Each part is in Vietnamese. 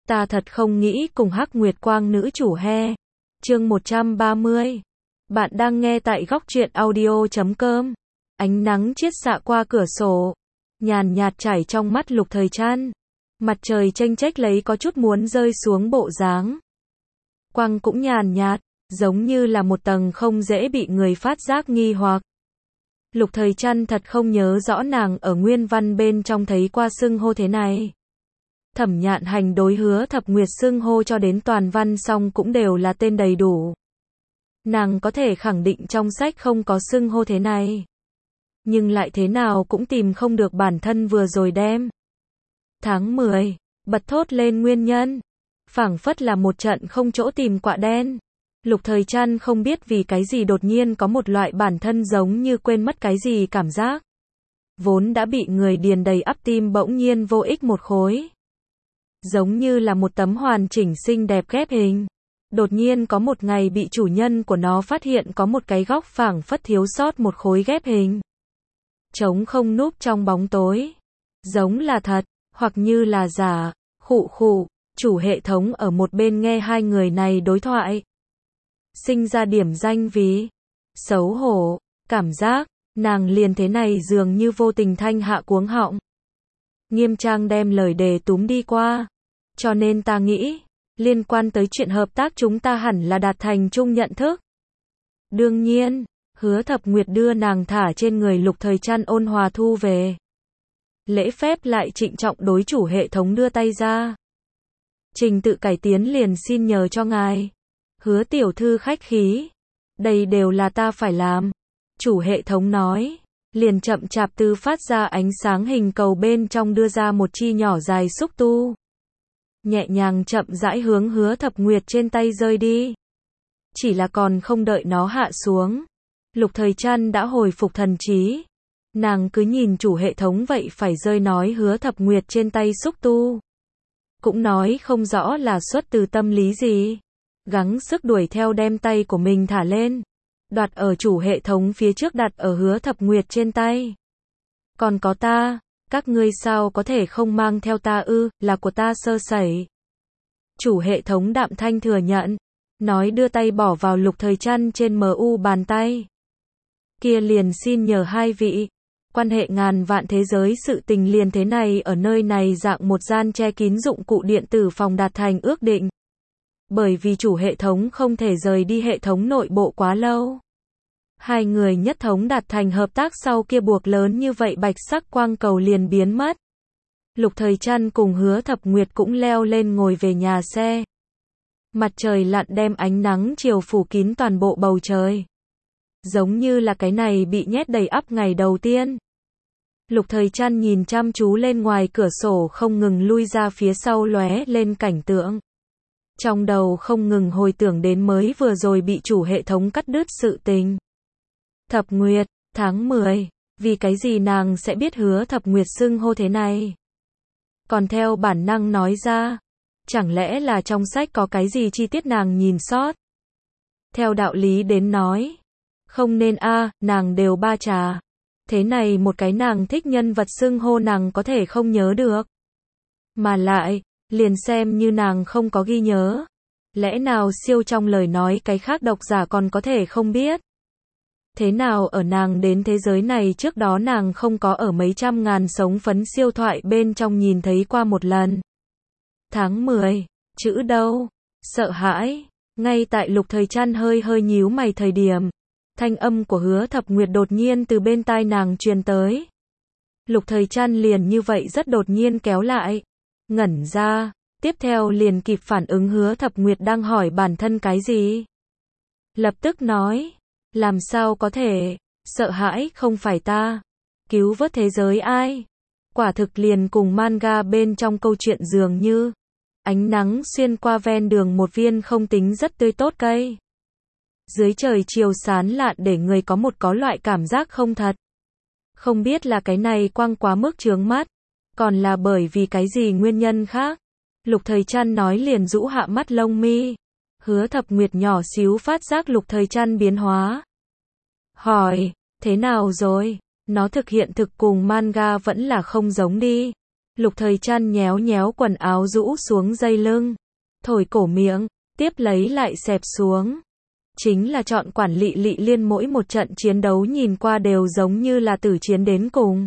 Ta thật không nghĩ cùng Hắc Nguyệt Quang nữ chủ he. Chương 130. Bạn đang nghe tại góc truyện audio.com. Ánh nắng chiết xạ qua cửa sổ, nhàn nhạt chảy trong mắt Lục Thời Trăn. Mặt trời chênh chếch lấy có chút muốn rơi xuống bộ dáng. Quang cũng nhàn nhạt, giống như là một tầng không dễ bị người phát giác nghi hoặc. Lục Thời Trăn thật không nhớ rõ nàng ở nguyên văn bên trong thấy qua xưng hô thế này. Thẩm Nhạn Hành đối Hứa Thập Nguyệt xưng hô cho đến toàn văn xong cũng đều là tên đầy đủ. Nàng có thể khẳng định trong sách không có xưng hô thế này. Nhưng lại thế nào cũng tìm không được bản thân vừa rồi đem. Tháng 10, bật thốt lên nguyên nhân. Phảng phất là một trận không chỗ tìm quạ đen. Lục Thời Trăn không biết vì cái gì đột nhiên có một loại bản thân giống như quên mất cái gì cảm giác. Vốn đã bị người điền đầy ắp tim bỗng nhiên vô ích một khối. Giống như là một tấm hoàn chỉnh xinh đẹp ghép hình. Đột nhiên có một ngày bị chủ nhân của nó phát hiện có một cái góc phảng phất thiếu sót một khối ghép hình. Trống không núp trong bóng tối. Giống là thật, hoặc như là giả. Khụ khụ, chủ hệ thống ở một bên nghe hai người này đối thoại. Sinh ra điểm danh vì xấu hổ, cảm giác, nàng liền thế này dường như vô tình thanh hạ cuống họng. Nghiêm trang đem lời đề túm đi qua. Cho nên ta nghĩ, liên quan tới chuyện hợp tác chúng ta hẳn là đạt thành chung nhận thức. Đương nhiên, Hứa Thập Nguyệt đưa nàng thả trên người Lục Thời Trăn ôn hòa thu về. Lễ phép lại trịnh trọng đối chủ hệ thống đưa tay ra. Trình tự cải tiến liền xin nhờ cho ngài. Hứa tiểu thư khách khí. Đây đều là ta phải làm. Chủ hệ thống nói. Liền chậm chạp từ phát ra ánh sáng hình cầu bên trong đưa ra một chi nhỏ dài xúc tu. Nhẹ nhàng chậm rãi hướng Hứa Thập Nguyệt trên tay rơi đi. Chỉ là còn không đợi nó hạ xuống. Lục Thời Trăn đã hồi phục thần trí. Nàng cứ nhìn chủ hệ thống vậy phải rơi nói Hứa Thập Nguyệt trên tay xúc tu. Cũng nói không rõ là xuất từ tâm lý gì. Gắng sức đuổi theo đem tay của mình thả lên. Đoạt ở chủ hệ thống phía trước đặt ở Hứa Thập Nguyệt trên tay. Còn có ta, các ngươi sao có thể không mang theo ta ư, là của ta sơ sẩy. Chủ hệ thống đạm thanh thừa nhận. Nói đưa tay bỏ vào Lục Thời Trăn trên MU bàn tay. Kia liền xin nhờ hai vị. Quan hệ ngàn vạn thế giới sự tình liền thế này ở nơi này dạng một gian che kín dụng cụ điện tử phòng đạt thành ước định. Bởi vì chủ hệ thống không thể rời đi hệ thống nội bộ quá lâu. Hai người nhất thống đạt thành hợp tác sau kia buộc lớn như vậy bạch sắc quang cầu liền biến mất. Lục Thời Trăn cùng Hứa Thập Nguyệt cũng leo lên ngồi về nhà xe. Mặt trời lặn đem ánh nắng chiều phủ kín toàn bộ bầu trời. Giống như là cái này bị nhét đầy ắp ngày đầu tiên. Lục Thời Trăn nhìn chăm chú lên ngoài cửa sổ không ngừng lui ra phía sau lóe lên cảnh tượng. Trong đầu không ngừng hồi tưởng đến mới vừa rồi bị chủ hệ thống cắt đứt sự tình. Thập Nguyệt, tháng 10, vì cái gì nàng sẽ biết Hứa Thập Nguyệt xưng hô thế này? Còn theo bản năng nói ra, chẳng lẽ là trong sách có cái gì chi tiết nàng nhìn sót? Theo đạo lý đến nói, không nên nàng đều ba trà. Thế này một cái nàng thích nhân vật xưng hô nàng có thể không nhớ được. Mà lại, liền xem như nàng không có ghi nhớ. Lẽ nào siêu trong lời nói cái khác độc giả còn có thể không biết? Thế nào ở nàng đến thế giới này trước đó nàng không có ở mấy trăm ngàn sống phấn siêu thoại bên trong nhìn thấy qua một lần. Tháng 10, chữ đâu? Sợ hãi. Ngay tại Lục Thời Trăn hơi nhíu mày thời điểm. Thanh âm của Hứa Thập Nguyệt đột nhiên từ bên tai nàng truyền tới. Lục Thời Trăn liền như vậy rất đột nhiên kéo lại. Ngẩn ra, tiếp theo liền kịp phản ứng Hứa Thập Nguyệt đang hỏi bản thân cái gì. Lập tức nói, làm sao có thể, sợ hãi không phải ta, cứu vớt thế giới ai. Quả thực liền cùng manga bên trong câu chuyện dường như, ánh nắng xuyên qua ven đường một viên không tính rất tươi tốt cây. Dưới trời chiều sáng lạn để người có loại cảm giác không thật. Không biết là cái này quang quá mức chướng mắt, còn là bởi vì cái gì nguyên nhân khác. Lục Thời Trăn nói liền rũ hạ mắt lông mi. Hứa Thập Nguyệt nhỏ xíu phát giác Lục Thời Trăn biến hóa. Hỏi, thế nào rồi? Nó thực hiện thực cùng manga vẫn là không giống đi. Lục Thời Trăn nhéo nhéo quần áo rũ xuống dây lưng, thổi cổ miệng, tiếp lấy lại xẹp xuống. Chính là chọn quản Lị Lị Liên, mỗi một trận chiến đấu nhìn qua đều giống như là tử chiến đến cùng.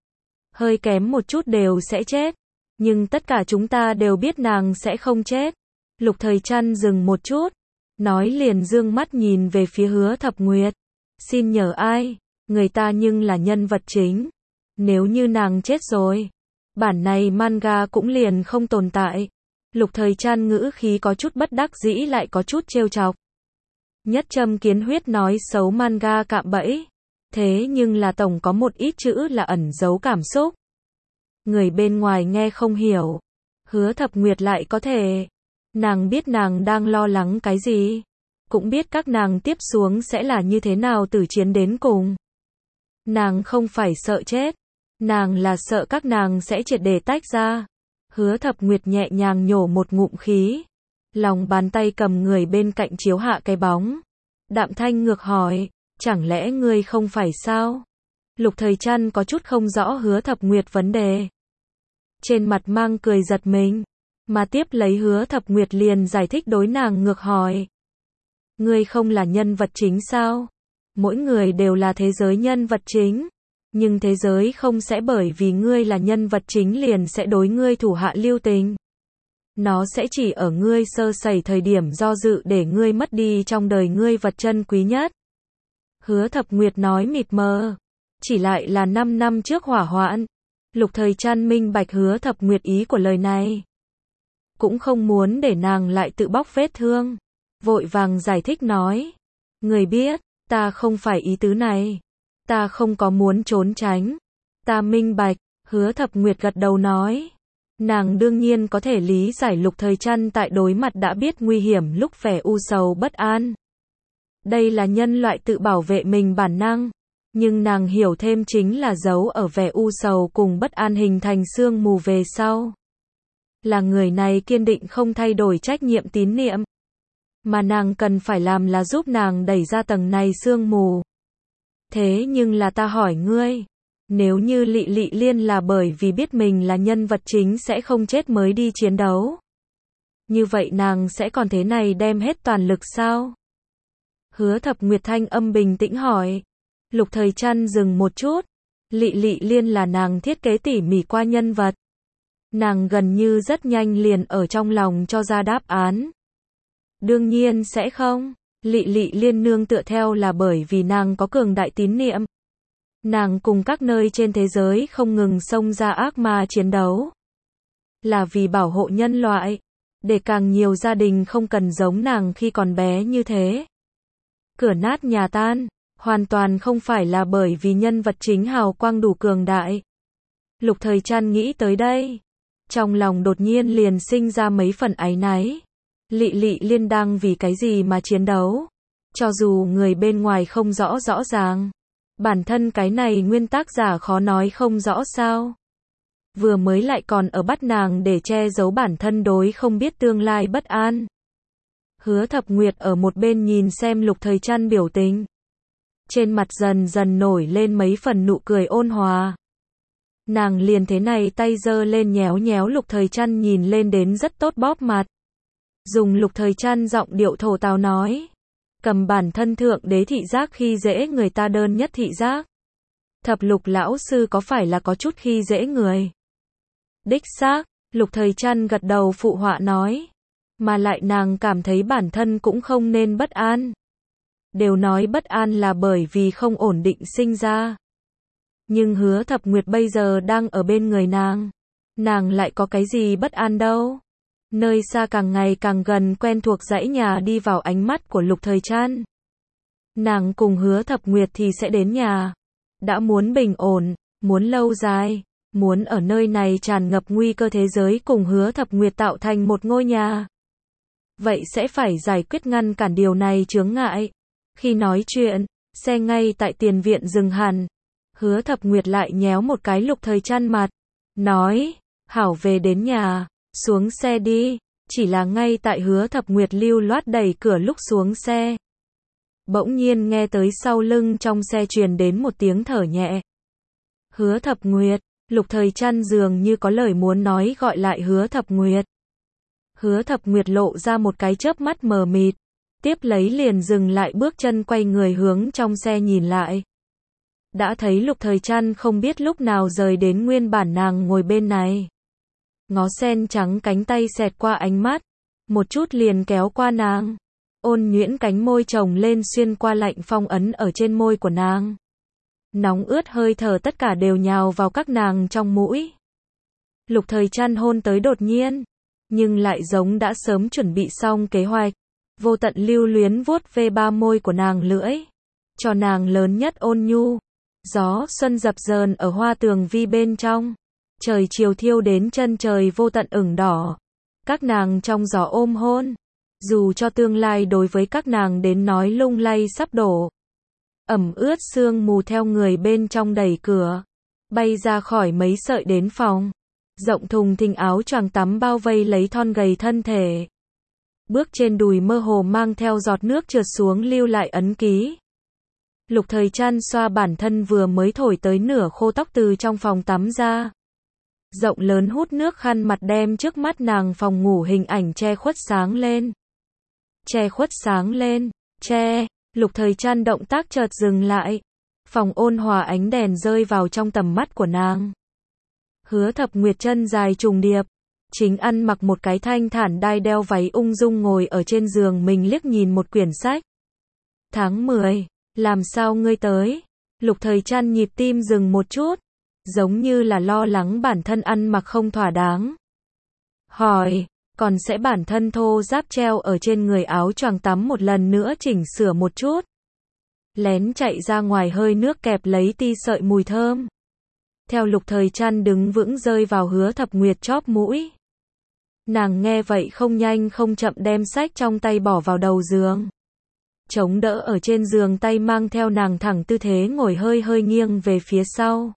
Hơi kém một chút đều sẽ chết. Nhưng tất cả chúng ta đều biết nàng sẽ không chết. Lục Thời Trăn dừng một chút, nói liền dương mắt nhìn về phía Hứa Thập Nguyệt. Xin nhờ ai? Người ta nhưng là nhân vật chính. Nếu như nàng chết rồi, bản này manga cũng liền không tồn tại. Lục Thời Trăn ngữ khí có chút bất đắc dĩ lại có chút trêu chọc. Nhất Châm Kiến Huyết nói xấu manga cạm bẫy. Thế nhưng là tổng có một ít chữ là ẩn giấu cảm xúc. Người bên ngoài nghe không hiểu. Hứa Thập Nguyệt lại có thể. Nàng biết nàng đang lo lắng cái gì. Cũng biết các nàng tiếp xuống sẽ là như thế nào tử chiến đến cùng. Nàng không phải sợ chết. Nàng là sợ các nàng sẽ triệt để tách ra. Hứa Thập Nguyệt nhẹ nhàng nhổ một ngụm khí. Lòng bàn tay cầm người bên cạnh chiếu hạ cái bóng. Đạm thanh ngược hỏi, chẳng lẽ ngươi không phải sao? Lục Thời Trăn có chút không rõ Hứa Thập Nguyệt vấn đề. Trên mặt mang cười giật mình. Mà tiếp lấy Hứa Thập Nguyệt liền giải thích đối nàng ngược hỏi. Ngươi không là nhân vật chính sao? Mỗi người đều là thế giới nhân vật chính. Nhưng thế giới không sẽ bởi vì ngươi là nhân vật chính liền sẽ đối ngươi thủ hạ lưu tình. Nó sẽ chỉ ở ngươi sơ sẩy thời điểm do dự để ngươi mất đi trong đời ngươi vật chân quý nhất. Hứa Thập Nguyệt nói mịt mờ. Chỉ lại là 5 năm trước hỏa hoạn. Lục Thời Trăn minh bạch Hứa Thập Nguyệt ý của lời này. Cũng không muốn để nàng lại tự bóc vết thương. Vội vàng giải thích nói. Người biết, ta không phải ý tứ này. Ta không có muốn trốn tránh. Ta minh bạch. Hứa Thập Nguyệt gật đầu nói. Nàng đương nhiên có thể lý giải Lục Thời Trăn tại đối mặt đã biết nguy hiểm lúc vẻ u sầu bất an. Đây là nhân loại tự bảo vệ mình bản năng. Nhưng nàng hiểu thêm chính là giấu ở vẻ u sầu cùng bất an hình thành sương mù về sau. Là người này kiên định không thay đổi trách nhiệm tín niệm. Mà nàng cần phải làm là giúp nàng đẩy ra tầng này sương mù. Thế nhưng là ta hỏi ngươi. Nếu như Lị Lị Liên là bởi vì biết mình là nhân vật chính sẽ không chết mới đi chiến đấu. Như vậy nàng sẽ còn thế này đem hết toàn lực sao? Hứa Thập Nguyệt thanh âm bình tĩnh hỏi. Lục Thời Trăn dừng một chút. Lị Lị Liên là nàng thiết kế tỉ mỉ qua nhân vật. Nàng gần như rất nhanh liền ở trong lòng cho ra đáp án. Đương nhiên sẽ không. Lị Lị Liên nương tựa theo là bởi vì nàng có cường đại tín niệm. Nàng cùng các nơi trên thế giới không ngừng xông ra ác ma chiến đấu. Là vì bảo hộ nhân loại. Để càng nhiều gia đình không cần giống nàng khi còn bé như thế. Cửa nát nhà tan. Hoàn toàn không phải là bởi vì nhân vật chính hào quang đủ cường đại. Lục Thời Trăn nghĩ tới đây. Trong lòng đột nhiên liền sinh ra mấy phần áy náy. Lị Lị Liên đang vì cái gì mà chiến đấu? Cho dù người bên ngoài không rõ ràng. Bản thân cái này nguyên tác giả khó nói không rõ sao. Vừa mới lại còn ở bắt nàng để che giấu bản thân đối không biết tương lai bất an. Hứa Thập Nguyệt ở một bên nhìn xem Lục Thời Trăn biểu tình. Trên mặt dần dần nổi lên mấy phần nụ cười ôn hòa. Nàng liền thế này tay giơ lên nhéo nhéo Lục Thời Trăn nhìn lên đến rất tốt bóp mặt. Dùng Lục Thời Trăn giọng điệu thổ tào nói. Cầm bản thân thượng đế thị giác khi dễ người ta đơn nhất thị giác. Thập Lục lão sư có phải là có chút khi dễ người? Đích xác, Lục Thời Trăn gật đầu phụ họa nói. Mà lại nàng cảm thấy bản thân cũng không nên bất an. Đều nói bất an là bởi vì không ổn định sinh ra. Nhưng Hứa Thập Nguyệt bây giờ đang ở bên người nàng. Nàng lại có cái gì bất an đâu. Nơi xa càng ngày càng gần quen thuộc dãy nhà đi vào ánh mắt của Lục Thời Trăn. Nàng cùng Hứa Thập Nguyệt thì sẽ đến nhà. Đã muốn bình ổn, muốn lâu dài, muốn ở nơi này tràn ngập nguy cơ thế giới cùng Hứa Thập Nguyệt tạo thành một ngôi nhà. Vậy sẽ phải giải quyết ngăn cản điều này chướng ngại. Khi nói chuyện, xe ngay tại tiền viện dừng hẳn. Hứa Thập Nguyệt lại nhéo một cái Lục Thời Trăn mặt. Nói, hảo về đến nhà, xuống xe đi. Chỉ là ngay tại Hứa Thập Nguyệt lưu loát đẩy cửa lúc xuống xe. Bỗng nhiên nghe tới sau lưng trong xe truyền đến một tiếng thở nhẹ. Hứa Thập Nguyệt, Lục Thời Trăn dường như có lời muốn nói gọi lại Hứa Thập Nguyệt. Hứa Thập Nguyệt lộ ra một cái chớp mắt mờ mịt, tiếp lấy liền dừng lại bước chân quay người hướng trong xe nhìn lại. Đã thấy Lục Thời Trăn không biết lúc nào rời đến nguyên bản nàng ngồi bên này. Ngó sen trắng cánh tay xẹt qua ánh mắt, một chút liền kéo qua nàng. Ôn nhuyễn cánh môi chồng lên xuyên qua lạnh phong ấn ở trên môi của nàng. Nóng ướt hơi thở tất cả đều nhào vào các nàng trong mũi. Lục Thời Trăn hôn tới đột nhiên, nhưng lại giống đã sớm chuẩn bị xong kế hoạch. Vô tận lưu luyến vuốt ve ba môi của nàng lưỡi, cho nàng lớn nhất ôn nhu. Gió xuân dập dờn ở hoa tường vi bên trong. Trời chiều thiêu đến chân trời vô tận ửng đỏ. Các nàng trong gió ôm hôn. Dù cho tương lai đối với các nàng đến nói lung lay sắp đổ. Ẩm ướt sương mù theo người bên trong đẩy cửa. Bay ra khỏi mấy sợi đến phòng. Rộng thùng thình áo choàng tắm bao vây lấy thon gầy thân thể. Bước trên đùi mơ hồ mang theo giọt nước trượt xuống lưu lại ấn ký. Lục Thời Trăn xoa bản thân vừa mới thổi tới nửa khô tóc từ trong phòng tắm ra. Rộng lớn hút nước khăn mặt đem trước mắt nàng phòng ngủ hình ảnh che khuất sáng lên. Che khuất sáng lên, che, Lục Thời Trăn động tác chợt dừng lại. Phòng ôn hòa ánh đèn rơi vào trong tầm mắt của nàng. Hứa Thập Nguyệt chân dài trùng điệp, chính ăn mặc một cái thanh thản đai đeo váy ung dung ngồi ở trên giường mình liếc nhìn một quyển sách. Tháng 10, làm sao ngươi tới? Lục Thời Trăn nhịp tim dừng một chút, giống như là lo lắng bản thân ăn mặc không thỏa đáng. Hỏi, còn sẽ bản thân thô ráp treo ở trên người áo choàng tắm một lần nữa chỉnh sửa một chút. Lén chạy ra ngoài hơi nước kẹp lấy ti sợi mùi thơm. Theo Lục Thời Trăn đứng vững rơi vào Hứa Thập Nguyệt chóp mũi. Nàng nghe vậy không nhanh không chậm đem sách trong tay bỏ vào đầu giường. Chống đỡ ở trên giường tay mang theo nàng thẳng tư thế ngồi hơi hơi nghiêng về phía sau.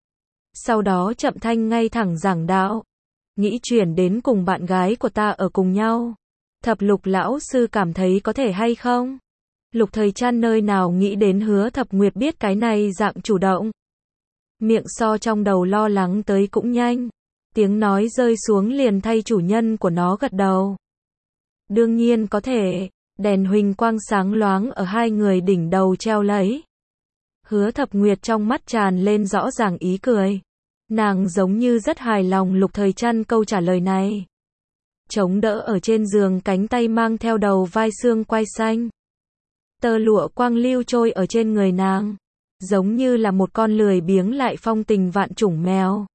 Sau đó chậm thanh ngay thẳng giảng đạo. Nghĩ chuyển đến cùng bạn gái của ta ở cùng nhau. Thập Lục lão sư cảm thấy có thể hay không? Lục Thời Trăn nơi nào nghĩ đến Hứa Thập Nguyệt biết cái này dạng chủ động. Miệng so trong đầu lo lắng tới cũng nhanh. Tiếng nói rơi xuống liền thay chủ nhân của nó gật đầu. Đương nhiên có thể. Đèn huỳnh quang sáng loáng ở hai người đỉnh đầu treo lấy. Hứa Thập Nguyệt trong mắt tràn lên rõ ràng ý cười. Nàng giống như rất hài lòng Lục Thời Trăn câu trả lời này. Chống đỡ ở trên giường cánh tay mang theo đầu vai xương quai xanh. Tơ lụa quang lưu trôi ở trên người nàng. Giống như là một con lười biếng lại phong tình vạn chủng mèo.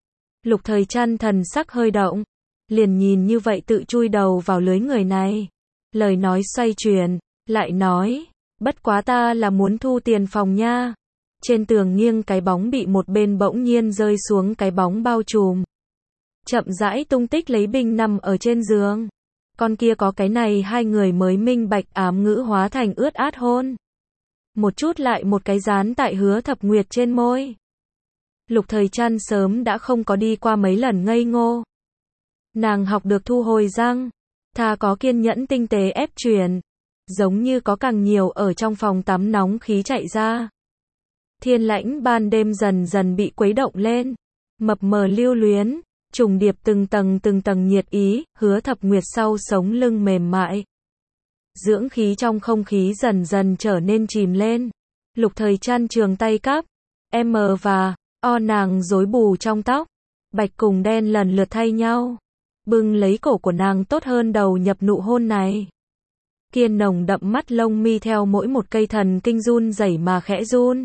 Lục Thời Trăn thần sắc hơi động. Liền nhìn như vậy tự chui đầu vào lưới người này. Lời nói xoay chuyển, lại nói, bất quá ta là muốn thu tiền phòng nha. Trên tường nghiêng cái bóng bị một bên bỗng nhiên rơi xuống cái bóng bao trùm. Chậm rãi tung tích lấy binh nằm ở trên giường. Con kia có cái này hai người mới minh bạch ám ngữ hóa thành ướt át hôn. Một chút lại một cái dán tại Hứa Thập Nguyệt trên môi. Lục Thời Trăn sớm đã không có đi qua mấy lần ngây ngô. Nàng học được thu hồi răng. Thà có kiên nhẫn tinh tế ép chuyển. Giống như có càng nhiều ở trong phòng tắm nóng khí chạy ra. Thiên lãnh ban đêm dần dần bị quấy động lên. Mập mờ lưu luyến. Trùng điệp từng tầng nhiệt ý. Hứa Thập Nguyệt sau sống lưng mềm mại. Dưỡng khí trong không khí dần dần trở nên chìm lên. Lục Thời Trăn trường tay cắp. M và O nàng rối bù trong tóc. Bạch cùng đen lần lượt thay nhau. Bưng lấy cổ của nàng tốt hơn đầu nhập nụ hôn này. Kiên nồng đậm mắt lông mi theo mỗi một cây thần kinh run rẩy mà khẽ run.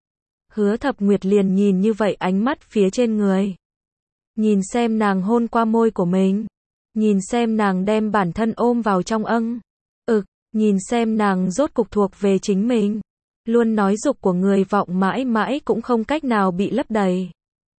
Hứa Thập Nguyệt liền nhìn như vậy ánh mắt phía trên người. Nhìn xem nàng hôn qua môi của mình. Nhìn xem nàng đem bản thân ôm vào trong âng. Nhìn xem nàng rốt cục thuộc về chính mình. Luôn nói dục của người vọng mãi mãi cũng không cách nào bị lấp đầy.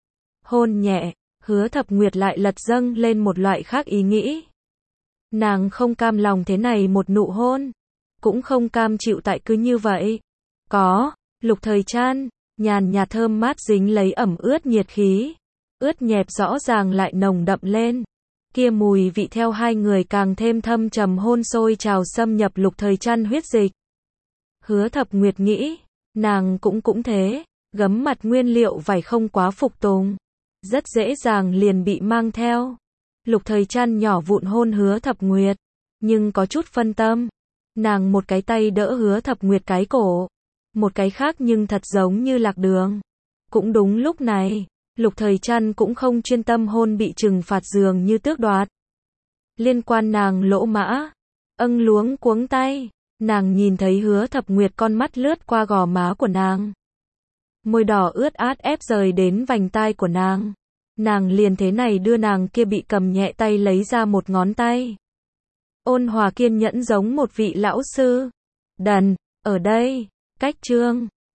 Hôn nhẹ. Hứa Thập Nguyệt lại lật dâng lên một loại khác ý nghĩ. Nàng không cam lòng thế này một nụ hôn. Cũng không cam chịu tại cứ như vậy. Có, Lục Thời Trăn, nhàn nhạt thơm mát dính lấy ẩm ướt nhiệt khí. Ướt nhẹp rõ ràng lại nồng đậm lên. Kia mùi vị theo hai người càng thêm thâm trầm hôn sôi trào xâm nhập Lục Thời Trăn huyết dịch. Hứa Thập Nguyệt nghĩ, nàng cũng thế, gấm mặt nguyên liệu vải không quá phục tùng. rất dễ dàng liền bị mang theo. Lục Thời Trăn nhỏ vụn hôn Hứa Thập Nguyệt, nhưng có chút phân tâm. Nàng một cái tay đỡ Hứa Thập Nguyệt cái cổ, một cái khác nhưng thật giống như lạc đường. Cũng đúng lúc này, Lục Thời Trăn cũng không chuyên tâm hôn bị trừng phạt dường như tước đoạt. Liên quan nàng lỗ mã, luống cuống tay, nàng nhìn thấy Hứa Thập Nguyệt con mắt lướt qua gò má của nàng. Môi đỏ ướt át ép rời đến vành tai của nàng. Nàng liền thế này đưa nàng kia bị cầm nhẹ tay lấy ra một ngón tay. Ôn hòa kiên nhẫn giống một vị lão sư. Đần, ở đây, cách chương